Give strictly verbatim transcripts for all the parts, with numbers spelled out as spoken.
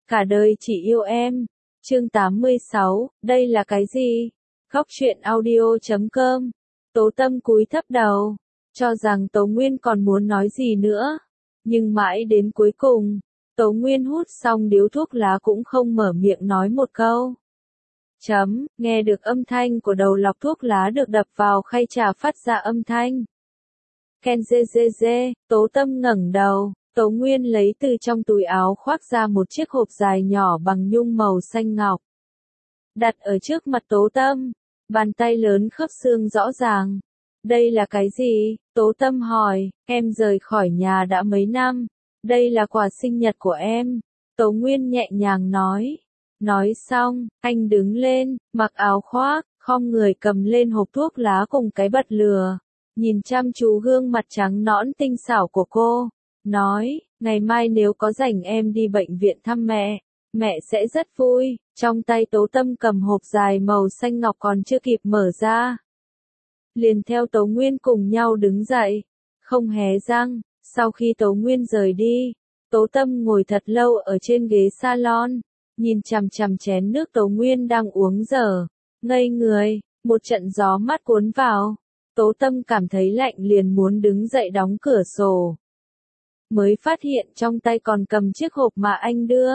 Cả đời chỉ yêu em. Chương tám mươi sáu, đây là cái gì? Góc truyện audio chấm com. Tố Tâm cúi thấp đầu, cho rằng Tố Nguyên còn muốn nói gì nữa. Nhưng mãi đến cuối cùng, Tố Nguyên hút xong điếu thuốc lá cũng không mở miệng nói một câu. Chấm, nghe được âm thanh của đầu lọc thuốc lá được đập vào khay trà phát ra âm thanh. Ken dê dê dê, Tố Tâm ngẩng đầu, Tố Nguyên lấy từ trong túi áo khoác ra một chiếc hộp dài nhỏ bằng nhung màu xanh ngọc. Đặt ở trước mặt Tố Tâm, bàn tay lớn khớp xương rõ ràng. Đây là cái gì? Tố Tâm hỏi, em rời khỏi nhà đã mấy năm. Đây là quà sinh nhật của em. Tố Nguyên nhẹ nhàng nói. Nói xong, anh đứng lên, mặc áo khoác, khom người cầm lên hộp thuốc lá cùng cái bật lửa. Nhìn chăm chú gương mặt trắng nõn tinh xảo của cô. Nói, ngày mai nếu có rảnh em đi bệnh viện thăm mẹ. Mẹ sẽ rất vui. Trong tay Tố Tâm cầm hộp dài màu xanh ngọc còn chưa kịp mở ra. Liền theo Tố Nguyên cùng nhau đứng dậy. Không hé răng. Sau khi Tố Nguyên rời đi, Tố Tâm ngồi thật lâu ở trên ghế salon. Nhìn chằm chằm chén nước Tố Nguyên đang uống dở. Ngây người, một trận gió mát cuốn vào. Tố Tâm cảm thấy lạnh liền muốn đứng dậy đóng cửa sổ. Mới phát hiện trong tay còn cầm chiếc hộp mà anh đưa.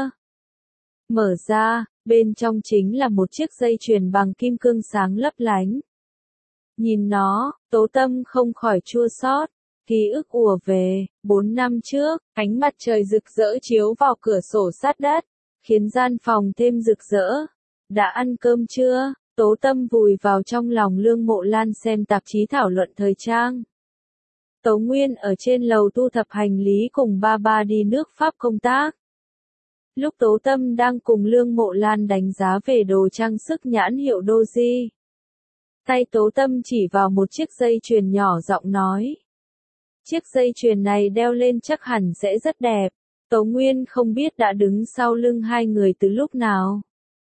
Mở ra, bên trong chính là một chiếc dây chuyền bằng kim cương sáng lấp lánh. Nhìn nó, Tố Tâm không khỏi chua xót. Ký ức ùa về, bốn năm trước, ánh mặt trời rực rỡ chiếu vào cửa sổ sát đất, khiến gian phòng thêm rực rỡ. Đã ăn cơm chưa? Tố Tâm vùi vào trong lòng Lương Mộ Lan xem tạp chí thảo luận thời trang. Tố Nguyên ở trên lầu thu thập hành lý cùng ba ba đi nước Pháp công tác. Lúc Tố Tâm đang cùng Lương Mộ Lan đánh giá về đồ trang sức nhãn hiệu Doji. Tay Tố Tâm chỉ vào một chiếc dây chuyền nhỏ giọng nói. Chiếc dây chuyền này đeo lên chắc hẳn sẽ rất đẹp. Tố Nguyên không biết đã đứng sau lưng hai người từ lúc nào.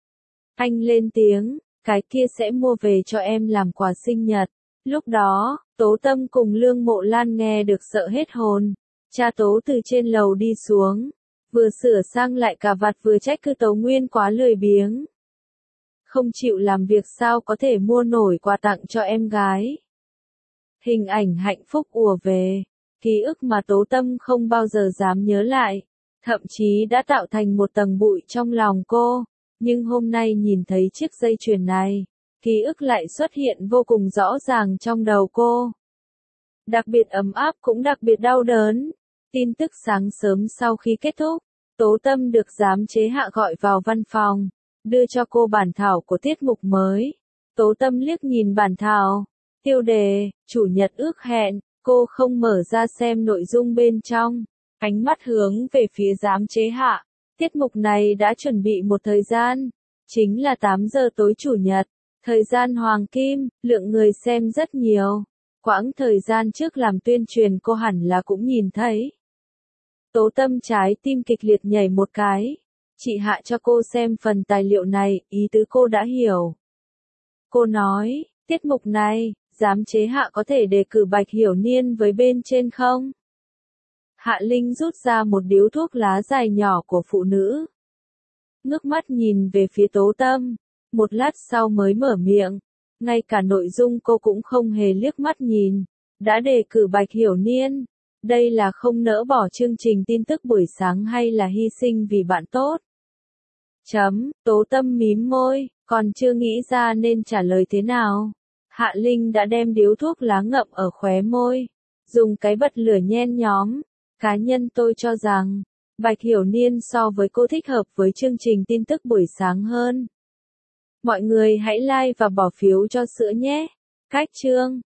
Anh lên tiếng, cái kia sẽ mua về cho em làm quà sinh nhật. Lúc đó, Tố Tâm cùng Lương Mộ Lan nghe được sợ hết hồn. Cha Tố từ trên lầu đi xuống, vừa sửa sang lại cà vạt vừa trách cứ Tố Nguyên quá lười biếng. Không chịu làm việc sao có thể mua nổi quà tặng cho em gái. Hình ảnh hạnh phúc ùa về, ký ức mà Tố Tâm không bao giờ dám nhớ lại, thậm chí đã tạo thành một tầng bụi trong lòng cô, nhưng hôm nay nhìn thấy chiếc dây chuyền này, ký ức lại xuất hiện vô cùng rõ ràng trong đầu cô. Đặc biệt ấm áp cũng đặc biệt đau đớn. Tin tức sáng sớm sau khi kết thúc, Tố Tâm được giám chế hạ gọi vào văn phòng, đưa cho cô bản thảo của tiết mục mới. Tố Tâm liếc nhìn bản thảo, tiêu đề, chủ nhật ước hẹn, cô không mở ra xem nội dung bên trong, ánh mắt hướng về phía giám chế hạ. Tiết mục này đã chuẩn bị một thời gian, chính là tám giờ tối chủ nhật, thời gian hoàng kim, lượng người xem rất nhiều. Quãng thời gian trước làm tuyên truyền cô hẳn là cũng nhìn thấy. Tố Tâm trái tim kịch liệt nhảy một cái. Chị hạ cho cô xem phần tài liệu này, ý tứ cô đã hiểu. Cô nói, tiết mục này, giám chế hạ có thể đề cử Bạch Hiểu Niên với bên trên không? Hạ Linh rút ra một điếu thuốc lá dài nhỏ của phụ nữ. Ngước mắt nhìn về phía Tố Tâm, một lát sau mới mở miệng. Ngay cả nội dung cô cũng không hề liếc mắt nhìn, đã đề cử Bạch Hiểu Niên. Đây là không nỡ bỏ chương trình tin tức buổi sáng hay là hy sinh vì bạn tốt? Chấm, Tố Tâm mím môi, còn chưa nghĩ ra nên trả lời thế nào. Hạ Linh đã đem điếu thuốc lá ngậm ở khóe môi, dùng cái bật lửa nhen nhóm. Cá nhân tôi cho rằng, Bạch Hiểu Niên so với cô thích hợp với chương trình tin tức buổi sáng hơn. Mọi người hãy like và bỏ phiếu cho sữa nhé. Cách chương